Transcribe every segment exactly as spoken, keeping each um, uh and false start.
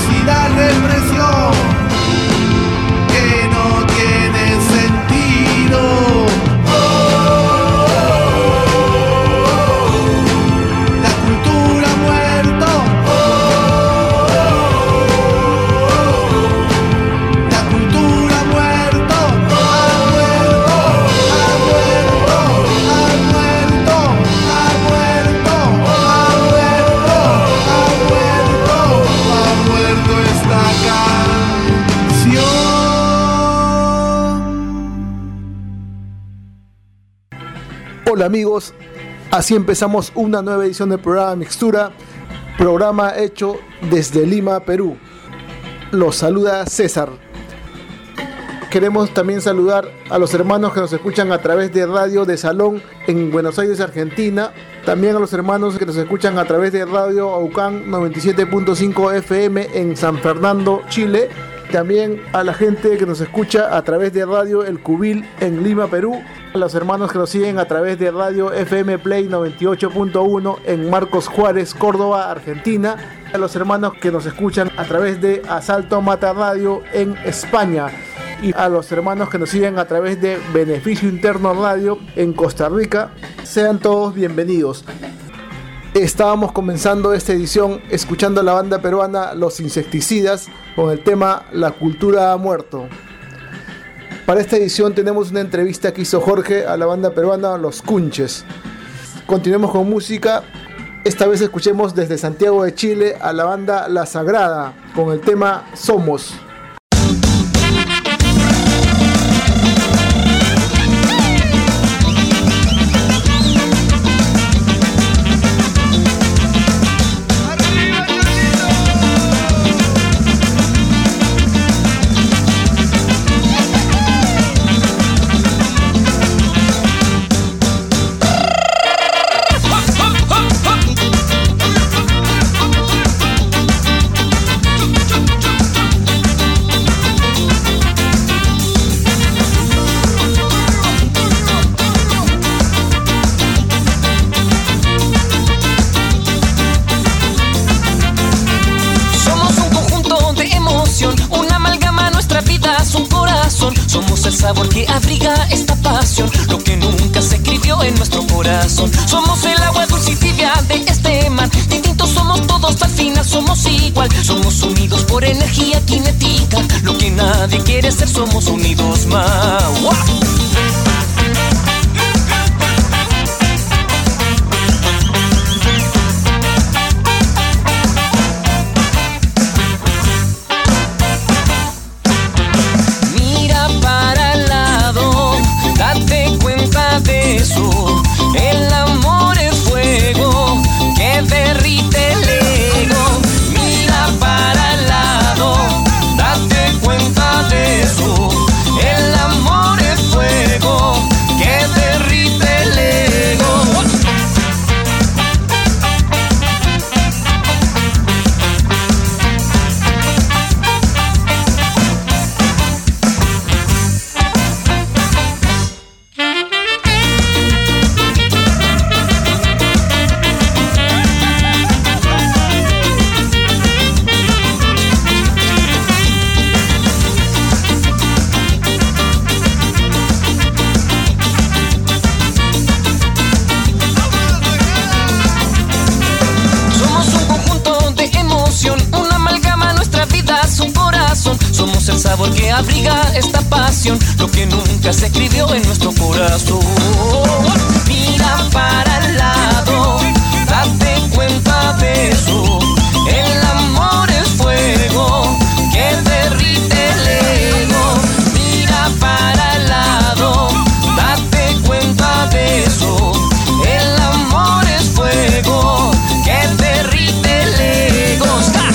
atrocidad, represión que no tiene sentido. La cultura ha muerto. La cultura ha muerto. Ha muerto. Ha muerto. Ha muerto. Ha muerto. Ha muerto. Ha muerto. Ha muerto esta canción. Hola amigos, así empezamos una nueva edición del programa Mixtura, programa hecho desde Lima, Perú. Los saluda César. Queremos también saludar a los hermanos que nos escuchan a través de Radio de Salón en Buenos Aires, Argentina. También a los hermanos que nos escuchan a través de Radio Aucán noventa y siete punto cinco F M en San Fernando, Chile. También a la gente que nos escucha a través de Radio El Cubil en Lima, Perú. A los hermanos que nos siguen a través de Radio F M Play noventa y ocho punto uno en Marcos Juárez, Córdoba, Argentina. A los hermanos que nos escuchan a través de Asalto Mata Radio en España. Y a los hermanos que nos siguen a través de Beneficio Interno Radio en Costa Rica. Sean todos bienvenidos. Estábamos comenzando esta edición escuchando a la banda peruana Los Insecticidas con el tema La cultura ha muerto. Para esta edición tenemos una entrevista que hizo Jorge a la banda peruana Los Cunches. Continuemos con música. Esta vez escuchemos desde Santiago de Chile a la banda La Sagrada con el tema Somos. Somos el sabor que abriga esta pasión, lo que nunca se escribió en nuestro corazón. Somos el agua dulce y tibia de este mar. Distintos somos todos, al final somos igual. Somos unidos por energía cinética. Lo que nadie quiere ser, somos unidos más. ¡Wow! El amor es fuego que derrite el ego. Mira para el lado, date cuenta de eso. El amor es fuego que derrite el ego. Somos el sabor que abriga esta pasión, lo que nunca se escribió en nuestro corazón. Mira para el lado, date cuenta de eso. El amor es fuego que derrite el ego. Mira para el lado, date cuenta de eso. El amor es fuego que derrite el ego. ¡Ah!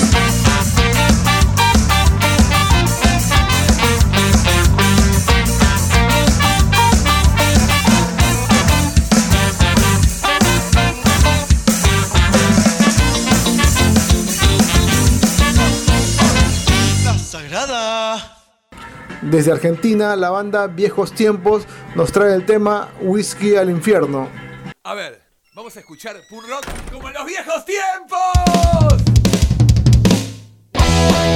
Desde Argentina, la banda Viejos Tiempos nos trae el tema Whisky al Infierno. A ver, vamos a escuchar punk rock como en los viejos tiempos.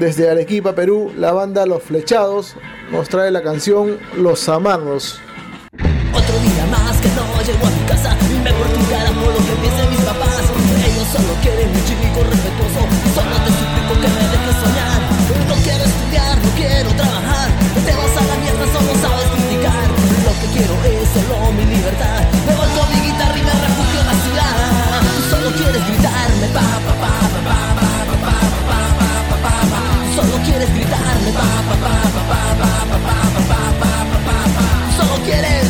Desde Arequipa, Perú, la banda Los Flechados nos trae la canción Los Amarnos. Otro día más que no llego a mi casa y me mortificará por lo que piensen mis papás. Ellos solo quieren un chico respetuoso y solo te suplico que me dejes soñar. No quiero estudiar, no quiero trabajar, te vas a la mierda, solo sabes criticar. Lo que quiero es solo mi libertad. Me voy con mi guitarra y me refugio en la ciudad. Tú solo quieres gritarme pa pa pa pa pa pa pa pa pa pa pa pa. Solo quieres gritarme pa pa pa pa pa pa pa pa pa pa pa pa. Solo quieres.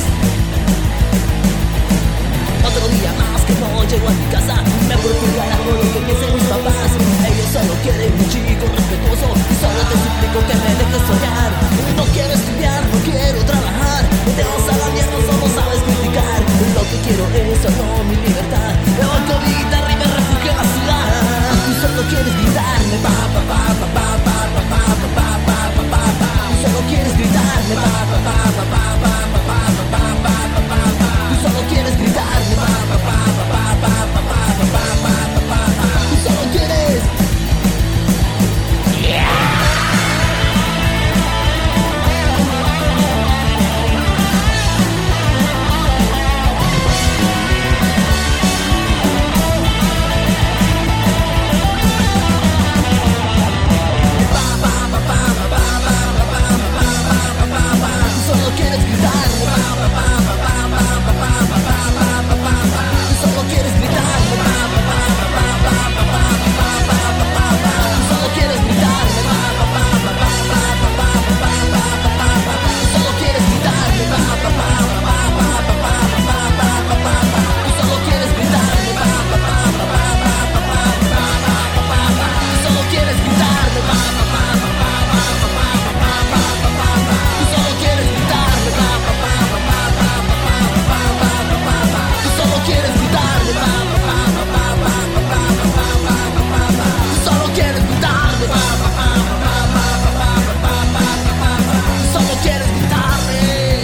Otro día más que no llego a mi casa, me preocupará por lo que piensen mis papás. Ellos solo quieren un chico respetuoso y solo te suplico que me dejes soñar. No quiero estudiar, no quiero trabajar, te vas a la mierda, solo sabes criticar. Lo que quiero es solo mi libertad. Me voy con mi guitarra y me refugio en la ciudad. Tú solo quieres gritarme pa pa pa pa pa pa pa pa pa pa pa pa pa. Tú solo quieres gritarme pa pa pa pa pa pa pa pa pa pa pa pa pa. Tú solo quieres gritarme pa pa pa pa pa pa pa pa pa pa pa pa pa. Tú solo quieres. Solo quieres gritarme pa pa pa pa pa pa pa pa pa pa pa pa. Solo quieres gritarme pa pa pa pa pa pa pa pa pa pa pa. Solo quieres gritarme pa pa pa pa pa pa pa pa pa pa pa. Solo quieres gritarme pa pa pa pa pa pa pa pa pa pa pa. Solo quieres gritarme pa pa pa pa pa pa pa pa pa. Solo quieres gritarme pa pa pa pa pa pa pa pa pa. Solo quieres gritarme pa pa pa pa pa pa pa pa pa pa. Solo quieres gritarme pa pa pa pa pa pa pa pa pa pa. Solo quieres gritarme pa pa pa pa pa pa pa pa pa. Solo quieres gritarme.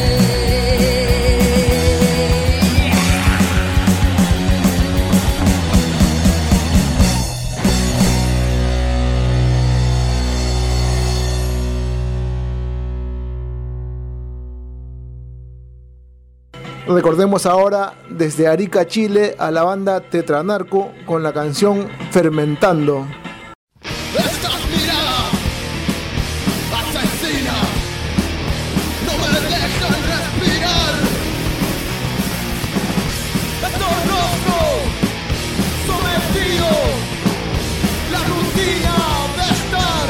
Recordemos ahora desde Arica, Chile, a la banda Tetranarco con la canción Fermentando. Estas miradas asesinas no me dejan respirar. Estos rostros sometidos, la rutina de estar.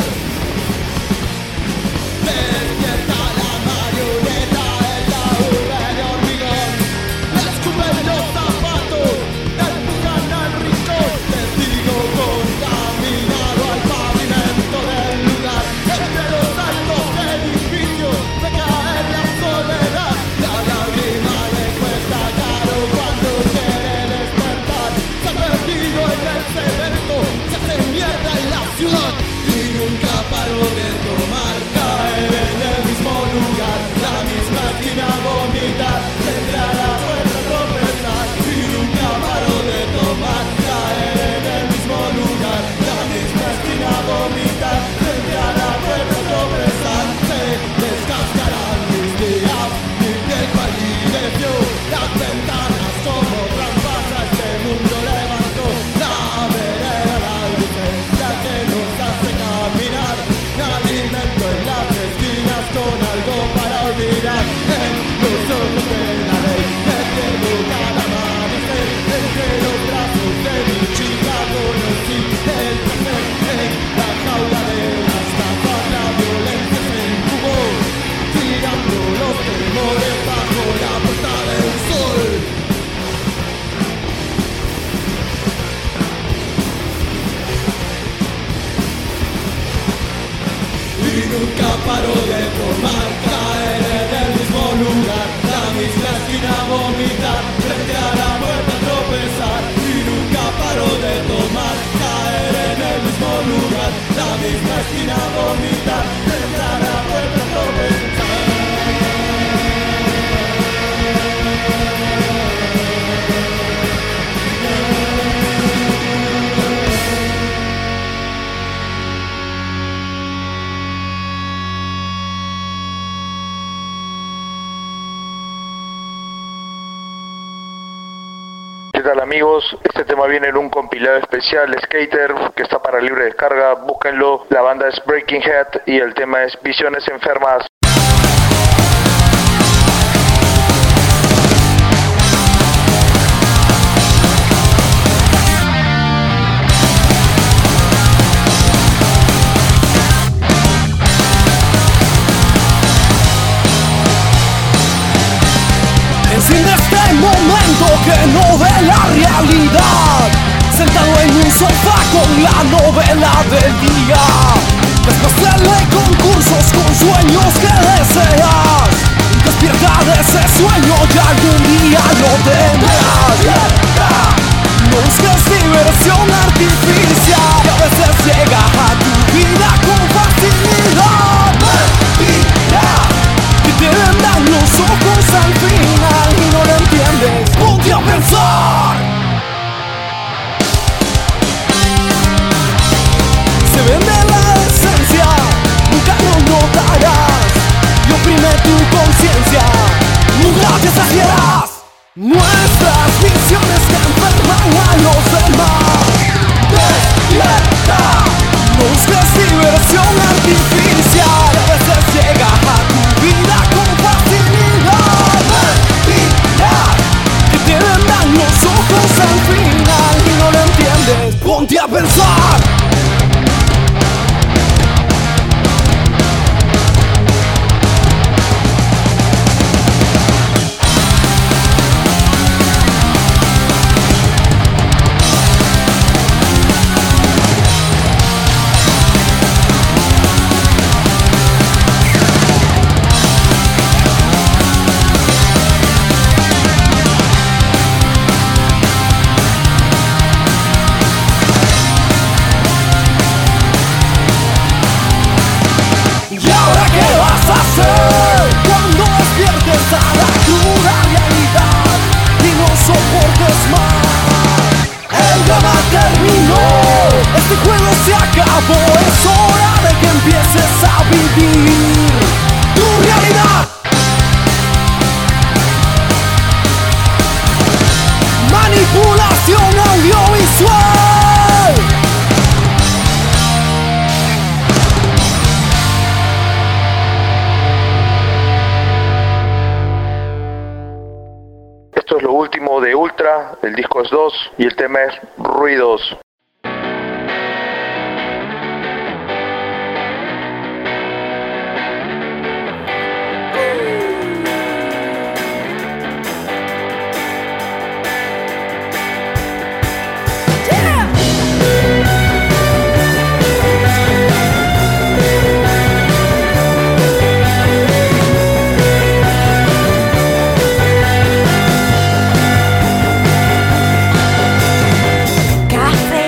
Despierta la marioneta en la urbe de hormigón. Le escupen los zapatos, empujan al rincón. Testigo contaminado al pavimento del lugar. Entre los altos edificios se cae la soledad. La lágrima le cuesta caro cuando quiere despertar. Se ha perdido en el cemento, se hace mierda en la ciudad. Y nunca paró de tomar, caer en el mismo lugar. La misma esquina vomitar, entrar a la puerta tropezar. Y nunca paró de tomar, caer en el mismo lugar. La misma esquina vomitar, entrar a la puerta tropezar. Se descascarán mis días, mi piel palideció. Las ventanas como trampas a este mundo levantó. La vereda, la licencia que nos hace caminar. Me alimento en las esquinas con algo para olvidar. En los ojos de la ley me pierdo cada amanecer. Entre los brazos de mi chica conocí el placer. En la jaula de las tapas la violencia se incubó, tirando los temores bajo la puerta del sol. Y nunca paró de tomar, caer en el mismo lugar. La misma esquina vomitar, frente a la puerta tropezar. Y nunca paró de tomar, caer en el mismo lugar. La misma esquina vomitar, frente a la puerta tropezar. ¿Qué tal amigos? Este tema viene en un compilado especial Skater que está para libre descarga, búsquenlo. La banda es Breaking Head y el tema es Visiones Enfermas. Enciende este momento que no ve la realidad, sentado en un sofá con la novela del día. Después de leer concursos con sueños que deseas, despierta de ese sueño y algún día lo tendrás. No busques diversión artificial que a veces llega a tu vida con facilidad. Que te vendan los ojos al final y no lo entiendes. Ponte a pensar. Se vende la esencia, nunca lo notarás. Y oprime tu conciencia, nunca te saciarás. Nuestras visiones que enferman a los demás. Despierta. No busques diversión artificial, a veces llega a tu vida con facilidad. Mira, que te vendan los ojos al final y no lo entiendes. Ponte a pensar. Cuando despiertes a la cruda realidad y no soportes más, el drama terminó, este juego se acabó. Es hora de que empieces a vivir tu realidad. Manipulación audiovisual. Esto es lo último de Ultra, el disco es dos y el tema es Ruidos. Café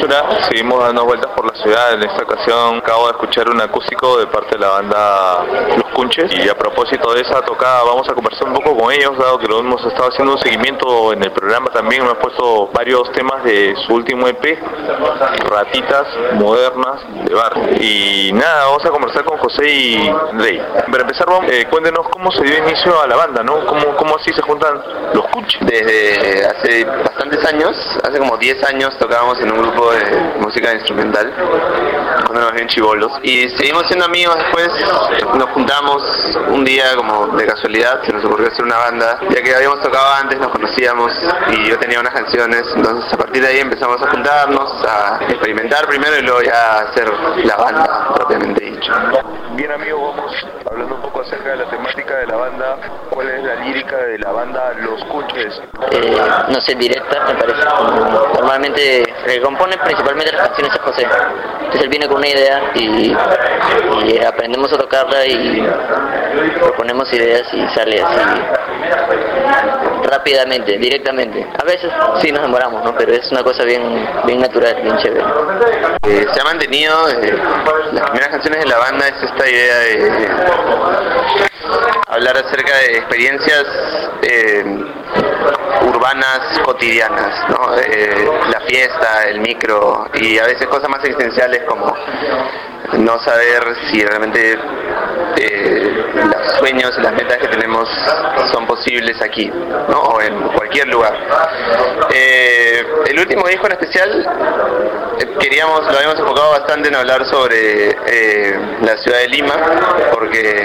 Mixtura. Seguimos dando vueltas por la ciudad. En esta ocasión acabo de escuchar un acústico de parte de la banda Los Cunches, y a propósito de esa tocada vamos a conversar un poco con ellos, dado que lo hemos estado haciendo un seguimiento en el programa. También me han puesto varios temas de su último E P, Ratitas Modernas de Bar. Y nada, vamos a conversar con José y Andrei. Para empezar, vamos, eh, cuéntenos cómo se dio inicio a la banda, ¿no? ¿Cómo, cómo así se juntan Los Cunches? Desde hace bastantes años, hace como diez años tocábamos en un grupo de música instrumental, cuando éramos bien chibolos, y seguimos siendo amigos. Después nos juntamos un día como de casualidad, se nos ocurrió hacer una banda, ya que habíamos tocado antes, nos conocíamos y yo tenía unas canciones, entonces a partir de ahí empezamos a juntarnos, a experimentar primero y luego ya a hacer la banda propiamente dicho. Bien, amigo, vamos hablando un poco acerca de la temática de la banda. ¿Cuál es la lírica de la banda Los Cunches? Eh, no sé, directa, me parece. Normalmente el que compone principalmente las canciones es José. Entonces él viene con una idea y, y aprendemos a tocarla y proponemos ideas y sale así rápidamente, directamente. A veces sí nos demoramos, ¿no? Pero es una cosa bien, bien natural, bien chévere. Eh, se ha mantenido, eh, las primeras canciones de la banda es esta idea de eh, hablar acerca de experiencias eh, urbanas cotidianas, ¿no? Eh, la fiesta, el micro y a veces cosas más existenciales como no saber si realmente eh, los sueños y las metas que tenemos son posibles aquí, ¿no? O en cualquier lugar. Eh, el último disco en especial eh, queríamos, lo habíamos enfocado bastante en hablar sobre eh, la ciudad de Lima, porque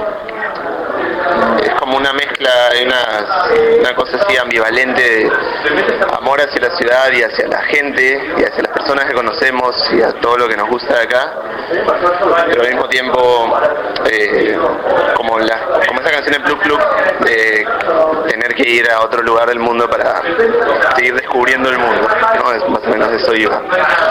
es como una mezcla, una, una cosa así ambivalente de amor hacia la ciudad y hacia la gente y hacia las personas que conocemos y a todo lo que nos gusta de acá, pero al mismo tiempo eh, como, la, como esa canción de Pluk Pluk, de tener que ir a otro lugar del mundo para seguir descubriendo el mundo, ¿no? Es más o menos eso iba.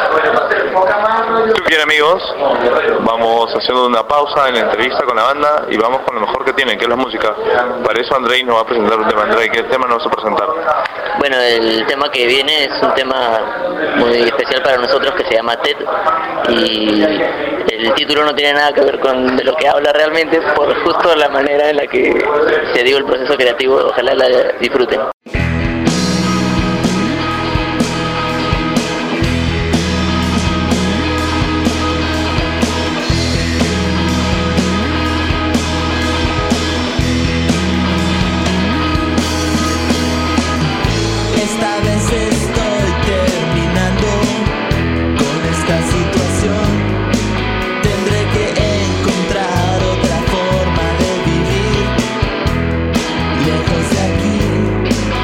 Bien, amigos, vamos haciendo una pausa en la entrevista con la banda y vamos con lo mejor que tienen, que es la música. Para eso Andrei nos va a presentar un tema. Andrei, ¿qué tema nos vas a presentar? Bueno, el tema que viene es un tema muy especial para nosotros que se llama Ted, y el título no tiene nada que ver con de lo que habla realmente, por justo la manera en la que se dio el proceso creativo. Ojalá la disfruten. Lejos de aquí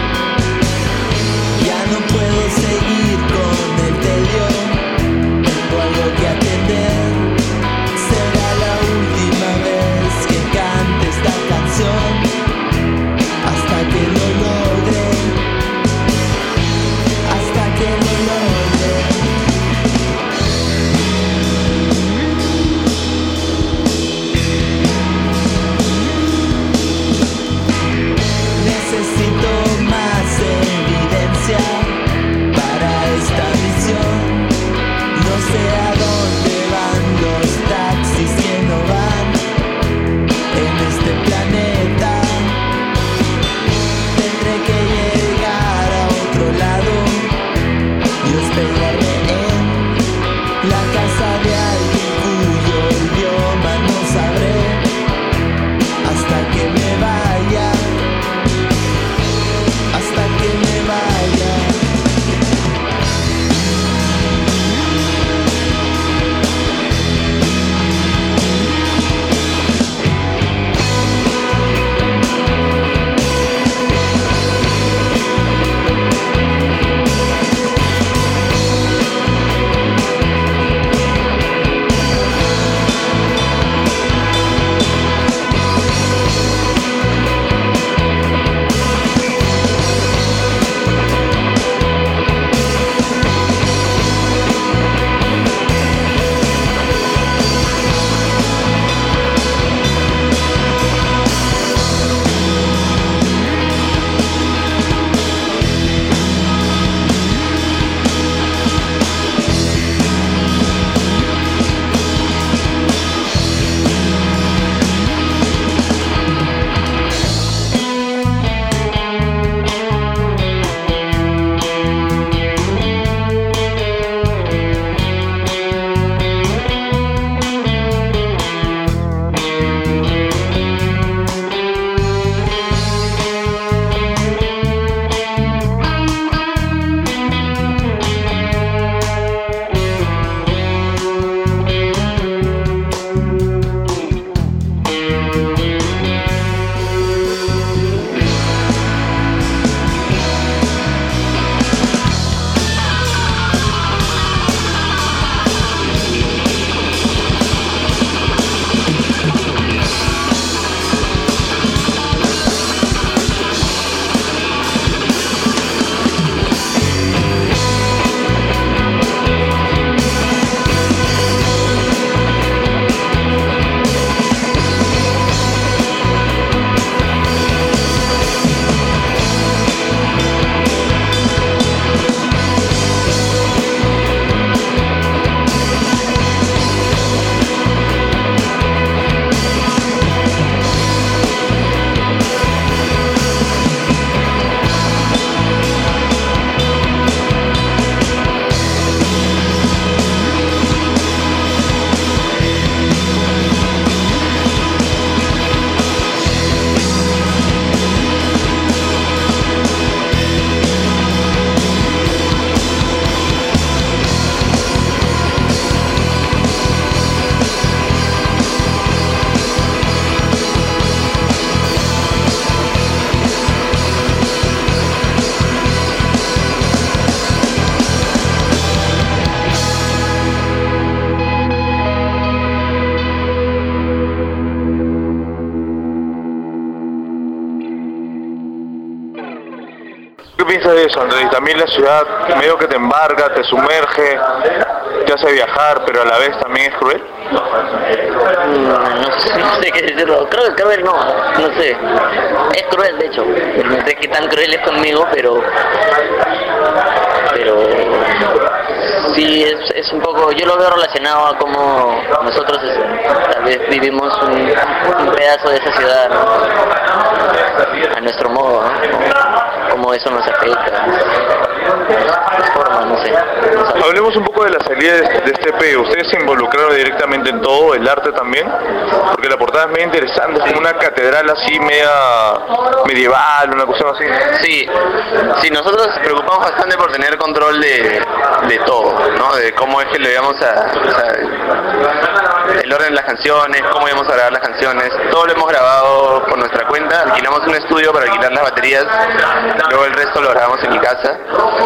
piensas de eso, Andrés? También la ciudad medio que te embarga, te sumerge, te hace viajar, pero a la vez también es cruel. Mm, no, sé, no sé qué decirlo. Creo que cruel no, no sé. Es cruel, de hecho. No sé qué tan cruel es conmigo, pero... Pero... Sí, es, es un poco... Yo lo veo relacionado a cómo nosotros es, tal vez vivimos un, un pedazo de esa ciudad, ¿no? A nuestro modo, ¿no? Cómo eso nos afecta. Nos forma, no sé. No sé. Hablemos un poco de la salida de, de este E P. ¿Ustedes se involucraron directamente en todo, el arte también? Porque la portada es medio interesante, es como una catedral así media medieval, una cuestión así. Sí, sí, nosotros nos preocupamos bastante por tener control de, de todo, ¿no? De cómo es que le íbamos a... O sea, el orden de las canciones, cómo íbamos a grabar las canciones. Todo lo hemos grabado por nuestra cuenta. Alquilamos un estudio para alquilar las baterías. Luego el resto lo grabamos en mi casa.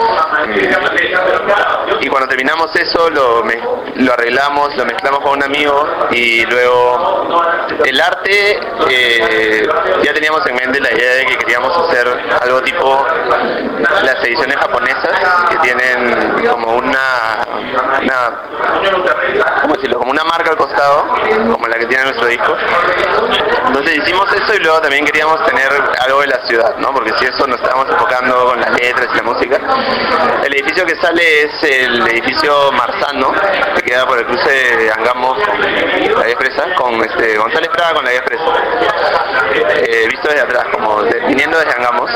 Y cuando terminamos eso, lo, me, lo arreglamos, lo mezclamos con un amigo. Y luego el arte, eh, ya teníamos en mente la idea de que queríamos hacer algo tipo las ediciones japonesas, que tienen como una, una ¿cómo decirlo? Como una marca al costado, como la que tiene nuestro disco. Entonces hicimos eso y luego también queríamos tener algo de la ciudad, ¿no? Porque si eso nos estábamos enfocando con las letras y la música. El edificio que sale es el edificio Marzano, que queda por el cruce de Angamos con la vía expresa, con este González Prada con la vía expresa. Eh, visto desde atrás, como de, viniendo desde Angamos.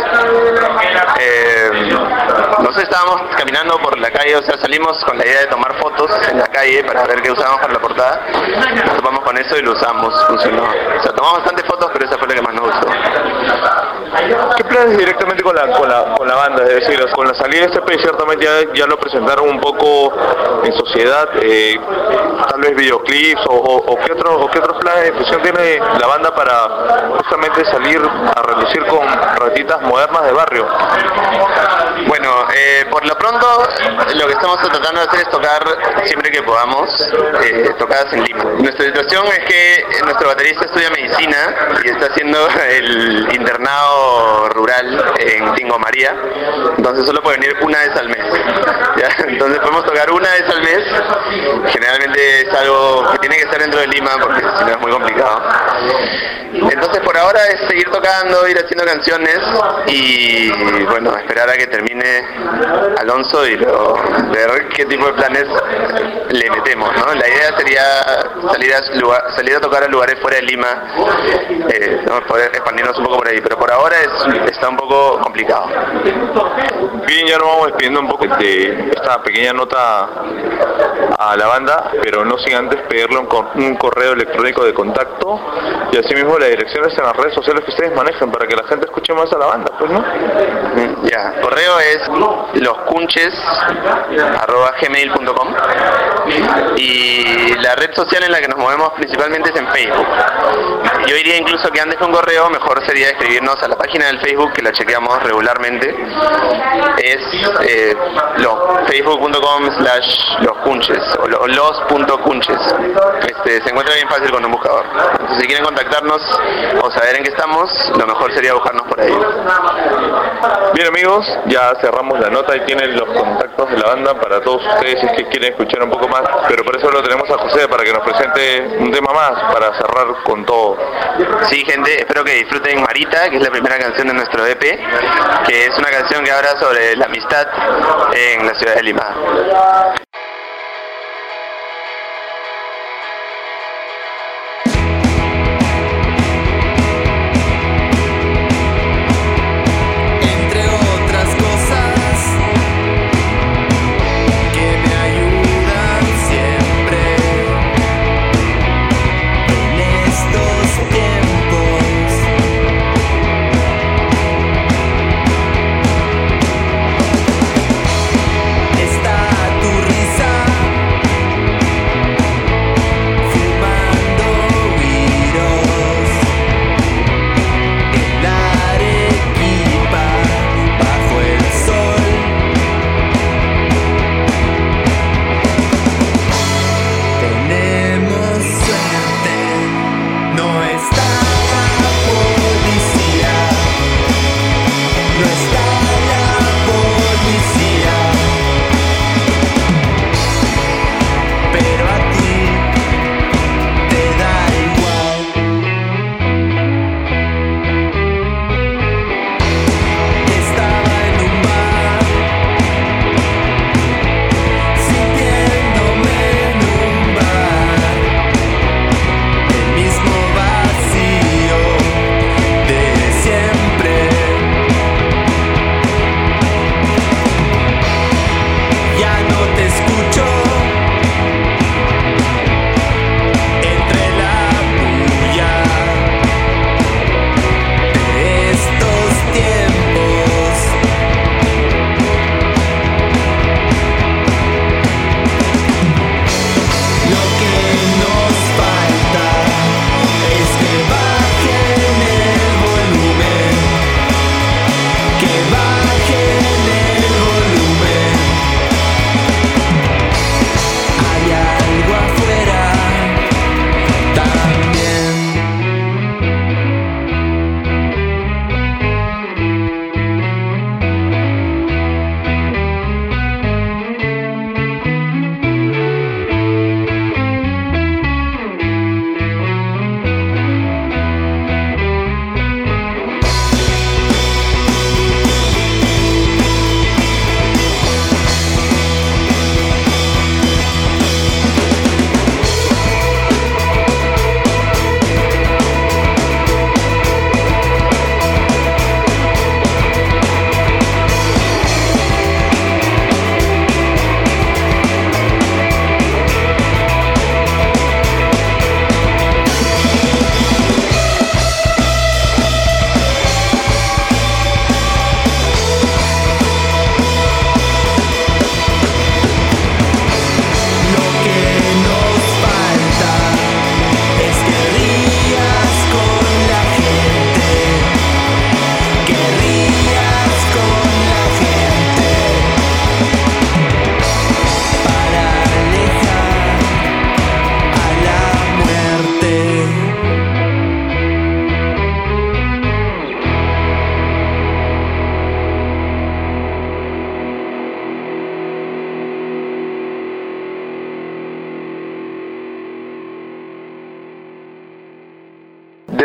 Eh, nosotros estábamos caminando por la calle, o sea, salimos con la idea de tomar fotos en la calle para ver qué usábamos para la portada. Nos topamos con eso y lo usamos, funcionó. O sea, tomamos bastantes fotos, pero esa fue la que más nos gustó. ¿Qué planes directamente con la, con la, con la banda? Es decir, con la salida de este E P ciertamente ya, ya lo presentaron un poco en sociedad, eh, tal vez videoclips o, o, o, qué otro, o qué otros planes de difusión tiene la banda para justamente salir a relucir con ratitas modernas de barrio. Bueno, eh, por lo pronto lo que estamos tratando de hacer es tocar siempre que podamos, eh, tocadas en Lima. Nuestra situación es que nuestro baterista estudia medicina y está haciendo el internado rural en Tingo María, entonces solo puede venir una vez al mes, ¿ya? Entonces podemos tocar una vez al mes, generalmente es algo que tiene que ser dentro de Lima porque si no es muy complicado. Entonces por ahora es seguir tocando, ir haciendo canciones y bueno, esperar a que termine Alonso y luego ver qué tipo de planes le metemos, ¿no? La idea sería salir a, lugar, salir a tocar a lugares fuera de Lima, eh, ¿no? Poder expandirnos un poco por ahí, pero por ahora es, está un poco complicado. Bien, ya nos vamos despidiendo un poco de esta pequeña nota a la banda, pero no sin antes pedirle un, cor un correo electrónico de contacto y asimismo las direcciones en las redes sociales que ustedes manejan para que la gente escuche más a la banda, pues, ¿no? Ya, correo es loscunches arroba gmail punto com y la red social en la que nos movemos principalmente es en Facebook. Yo diría incluso que antes que un correo mejor sería escribirnos a la página del Facebook, que la chequeamos regularmente. Es eh, lo, facebook punto com slash loscunches o lo, los.cunches. Este, se encuentra bien fácil con un buscador. Entonces si quieren contactarnos o saber en qué estamos, lo mejor sería buscarnos por ahí. Bien amigos, ya cerramos la nota y tienen los contactos de la banda para todos ustedes si es que quieren escuchar un poco más, pero por eso lo tenemos a José para que nos presente un tema más para cerrar con todo. Sí, gente, espero que disfruten Marita, que es la primera canción de nuestro E P, que es una canción que habla sobre la amistad en la ciudad de Lima. Está tu risa.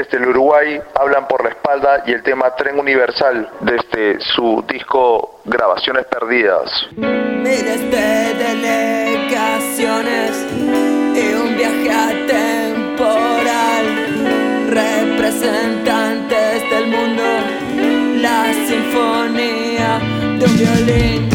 desde el Uruguay, Hablan por la espalda y el tema Tren Universal desde su disco Grabaciones Perdidas. Miles de delegaciones y un viaje atemporal, representantes del mundo, la sinfonía de un violín.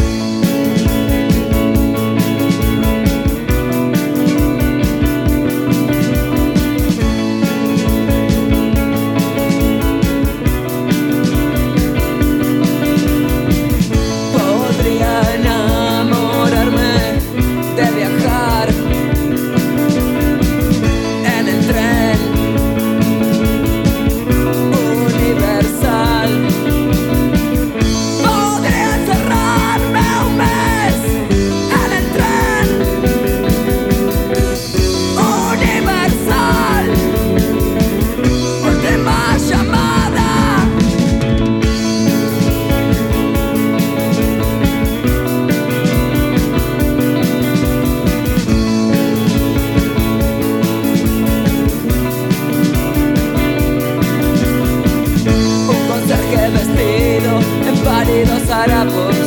Harapos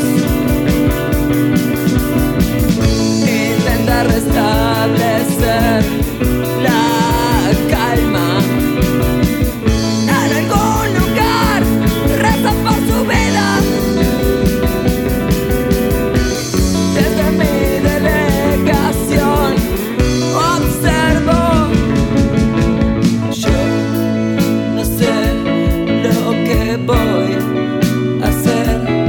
intenta restablecer la calma en algún lugar, reza por su vida. Desde mi delegación observo, yo no sé lo que voy a hacer.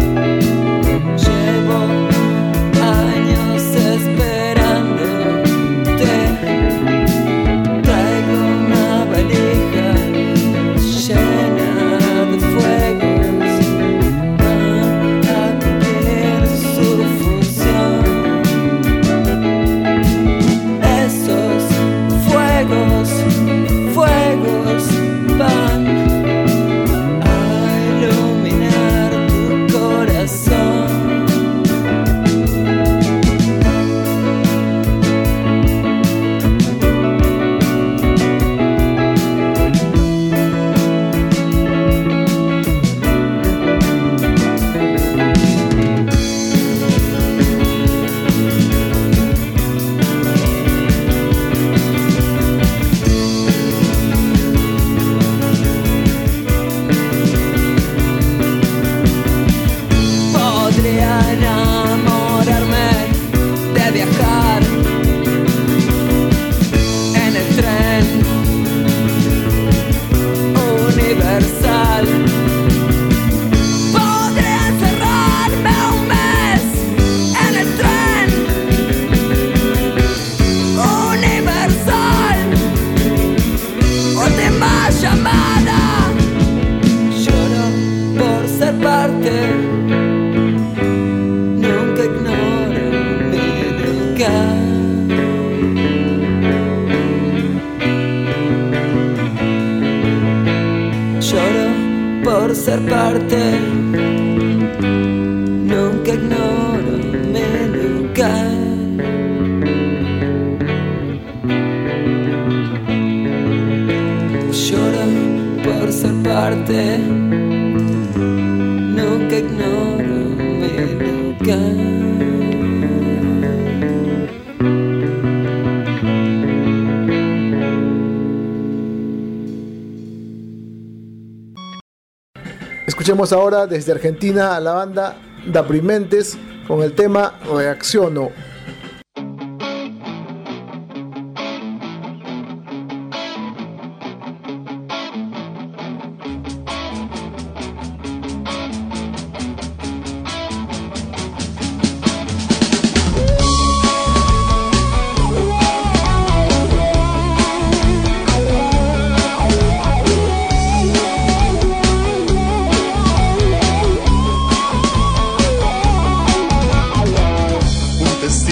Por ser parte, nunca ignoro mi lugar. Lloro por ser parte, nunca ignoro mi lugar. Escuchemos ahora desde Argentina a la banda Daprimentes con el tema Reacciono. Un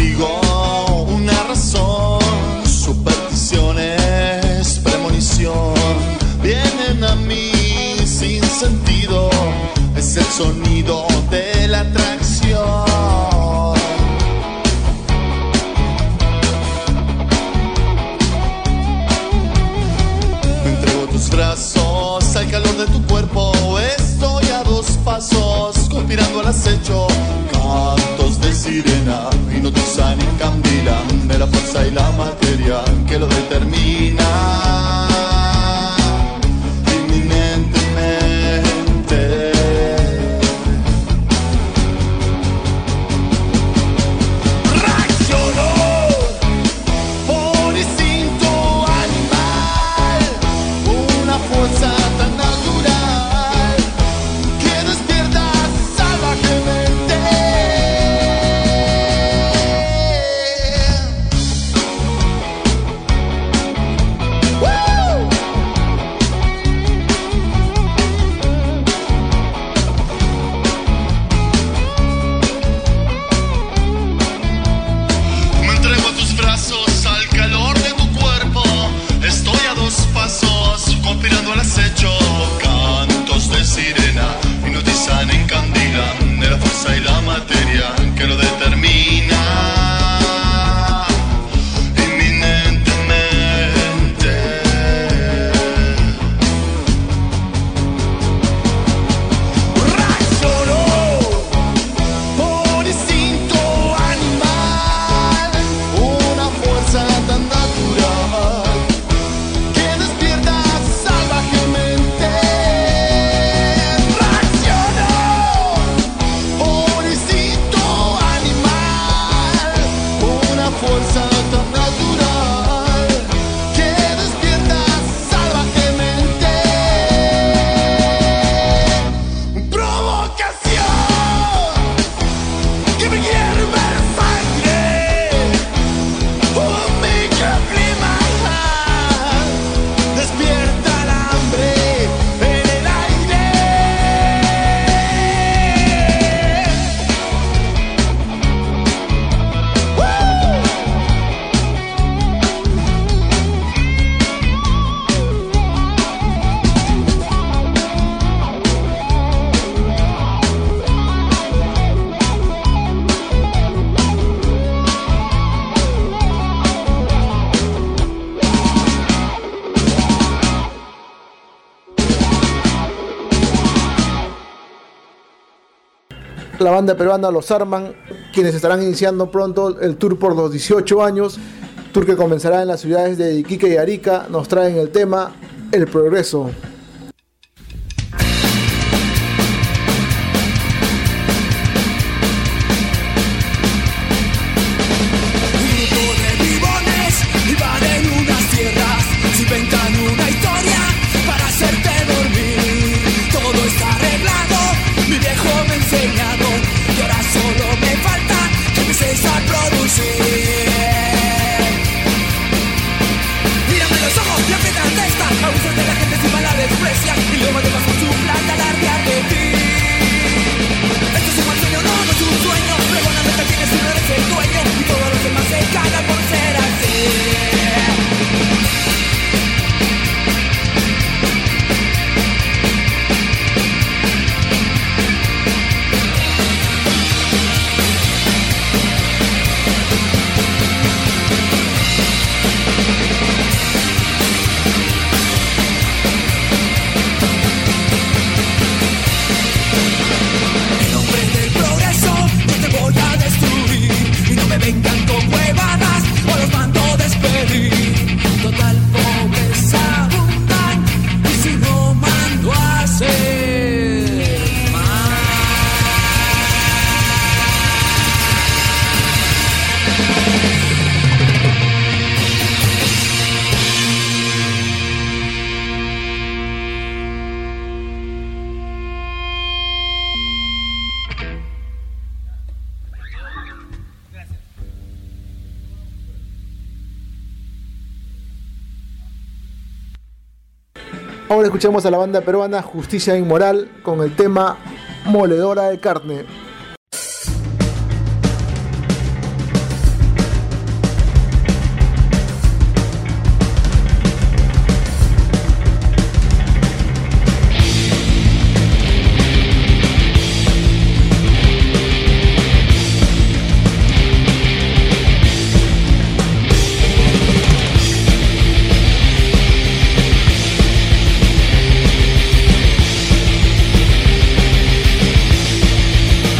la banda peruana Los Arman, quienes estarán iniciando pronto el tour por los dieciocho años, tour que comenzará en las ciudades de Iquique y Arica. Nos traen el tema El Progreso. Ahora escuchamos a la banda peruana Justicia Inmoral con el tema Moledora de Carne. We'll be right back.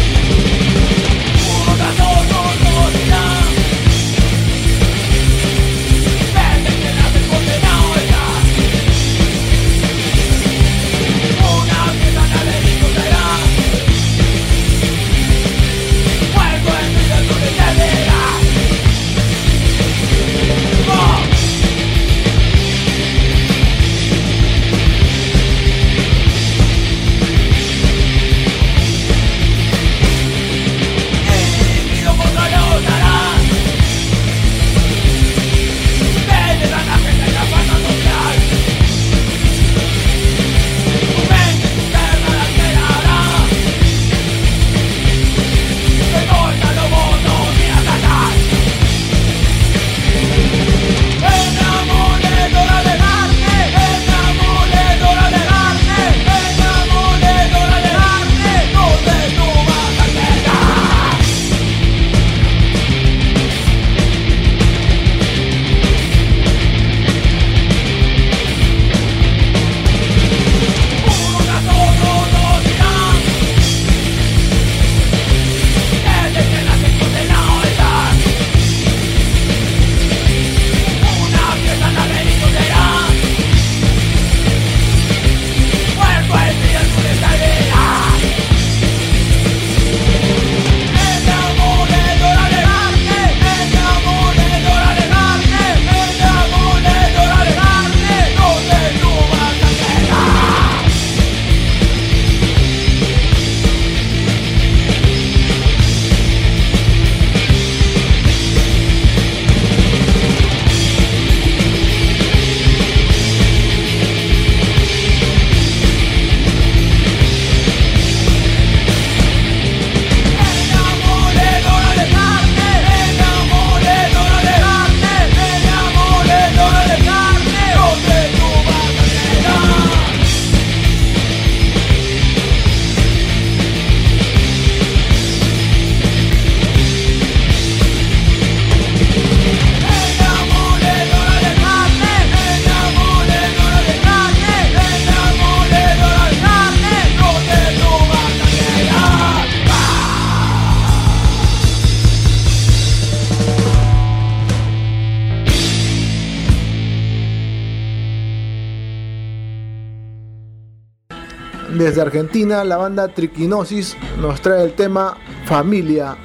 Desde Argentina, la banda Triquinosis nos trae el tema Familia.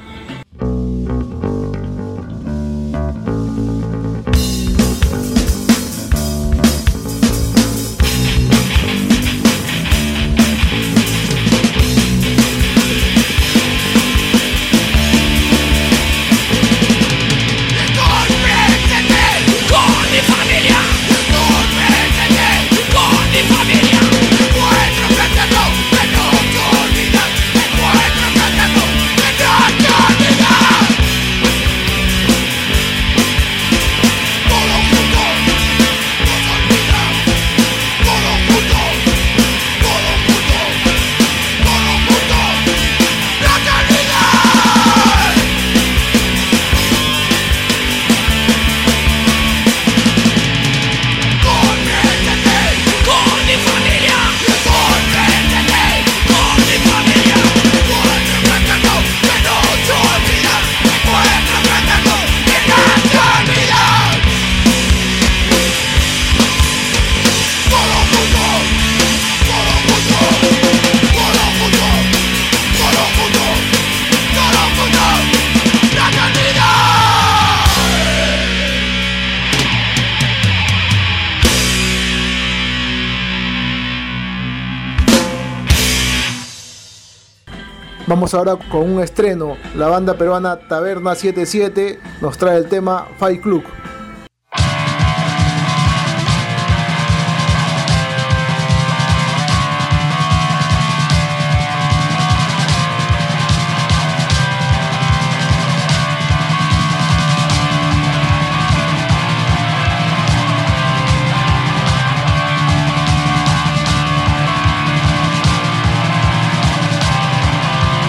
Vamos ahora con un estreno. La banda peruana Taberna setenta y siete nos trae el tema Fight Club.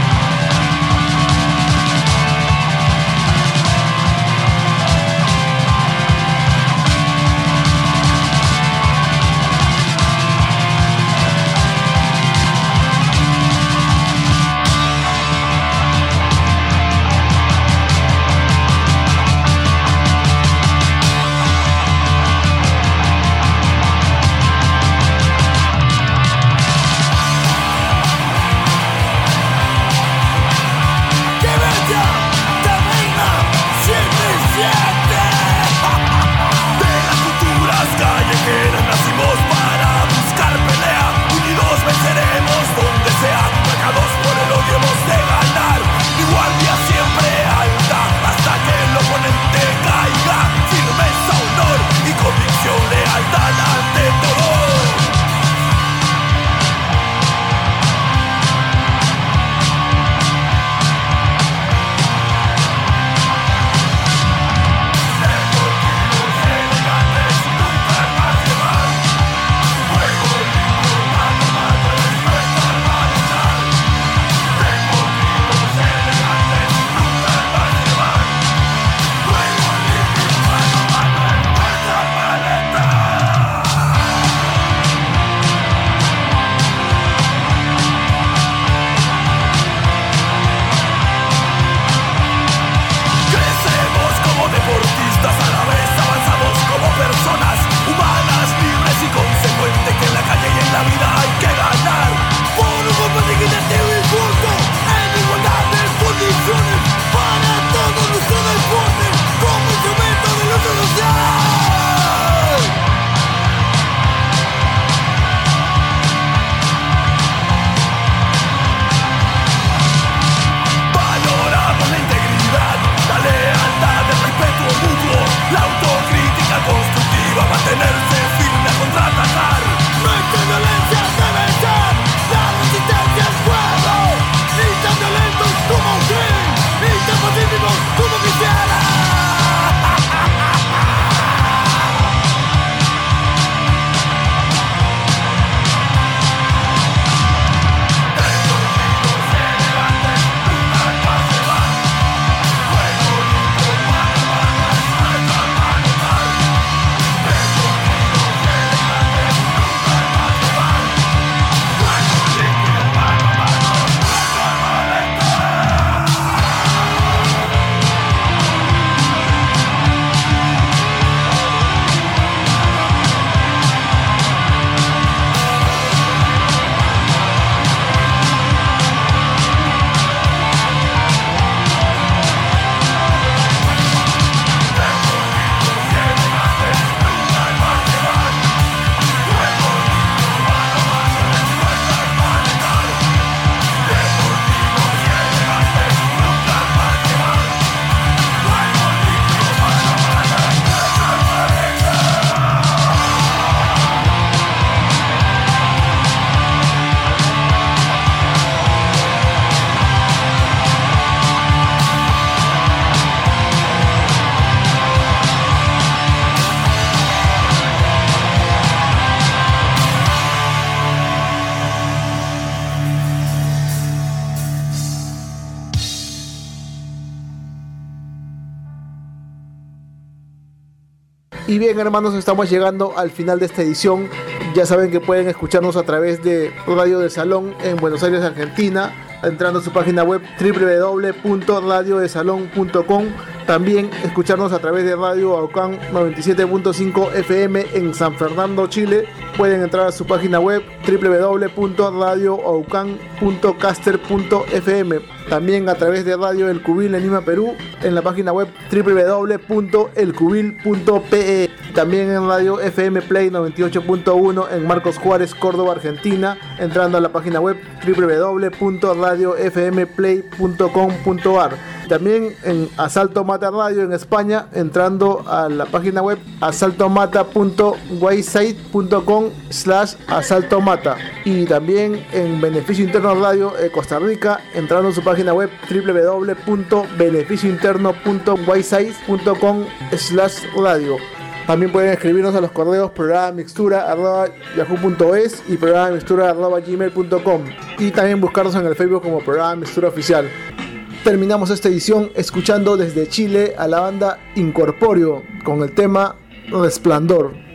We'll be right back. Y bien, hermanos, estamos llegando al final de esta edición. Ya saben que pueden escucharnos a través de Radio del Salón en Buenos Aires, Argentina, entrando a su página web doble u doble u doble u punto radio de salón punto com. También escucharnos a través de Radio Aucán noventa y siete punto cinco F M en San Fernando, Chile. Pueden entrar a su página web doble u doble u doble u punto radio aucán punto caster punto f m. También a través de Radio El Cubil en Lima, Perú, en la página web doble u doble u doble u punto el cubil punto p e. También en Radio F M Play noventa y ocho punto uno en Marcos Juárez, Córdoba, Argentina, entrando a la página web doble u doble u doble u punto radio f m play punto com punto a r. También en Asalto Mata Radio en España, entrando a la página web asaltomata punto website punto com slash asaltomata. Y también en Beneficio Interno Radio de Costa Rica, entrando a su página web doble u doble u doble u punto beneficio interno punto website punto com slash radio. También pueden escribirnos a los correos programa mixtura arroba yahoo punto es y programa mixtura arroba gmail punto com, y también buscarnos en el Facebook como Programa Mixtura Oficial. Terminamos esta edición escuchando desde Chile a la banda Incorpóreo con el tema Resplandor.